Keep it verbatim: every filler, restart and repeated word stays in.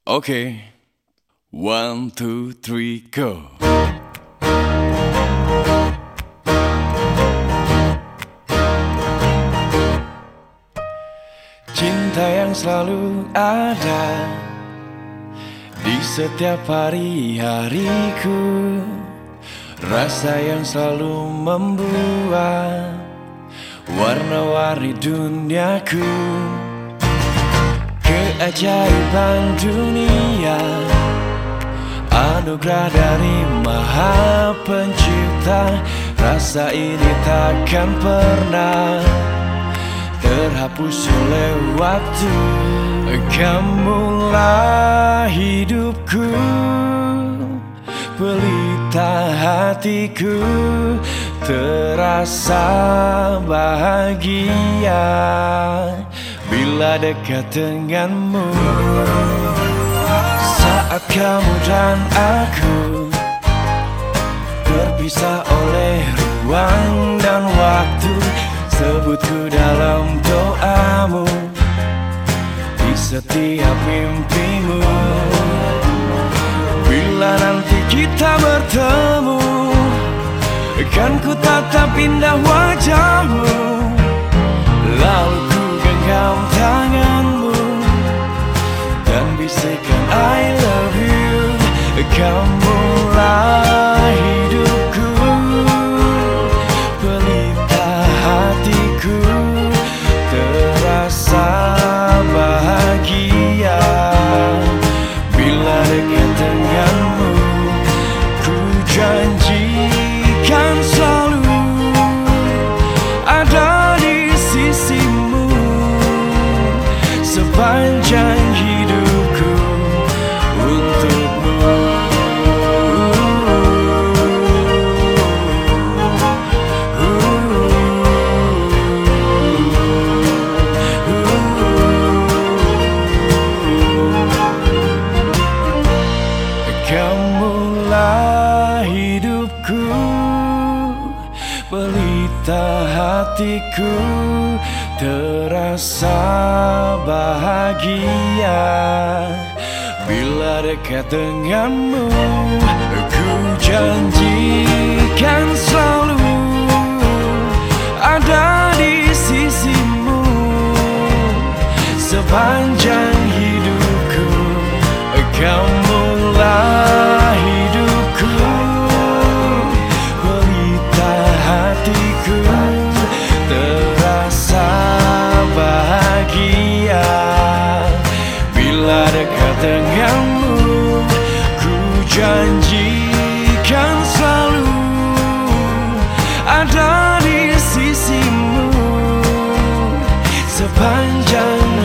Okay, one, two, three, go. Cinta yang selalu ada di setiap hari-hariku, rasa yang selalu membuat warna-warni duniaku. Keajaiban dunia, anugerah dari Maha Pencipta. Rasa ini takkan pernah terhapus oleh waktu. Kamulah hidupku, pelita hatiku, terasa bahagia bila dekat denganmu. Saat kamu dan aku terpisah oleh ruang dan waktu, sebutku dalam doamu di setiap mimpimu. Bila nanti kita bertemu, kan ku tatap indah wajahmu, lalu ku genggam tanganmu dan bisikan I love you. Kamulah hidupku, pelita hatiku, terasa bahagia bila dekat denganmu. Ku janjikan selalu ada di sisimu sepanjang hidupku untukmu. Kamulah hidupku, pelita hatiku, terasa bahagia bila dekat denganmu. Ku janjikan selalu ada di sisimu sepanjang hidupku. Kamulah hidupku, pelita hatiku, terasa bahagia bila dekat denganmu. Ku janjikan selalu ada di sisimu sepanjang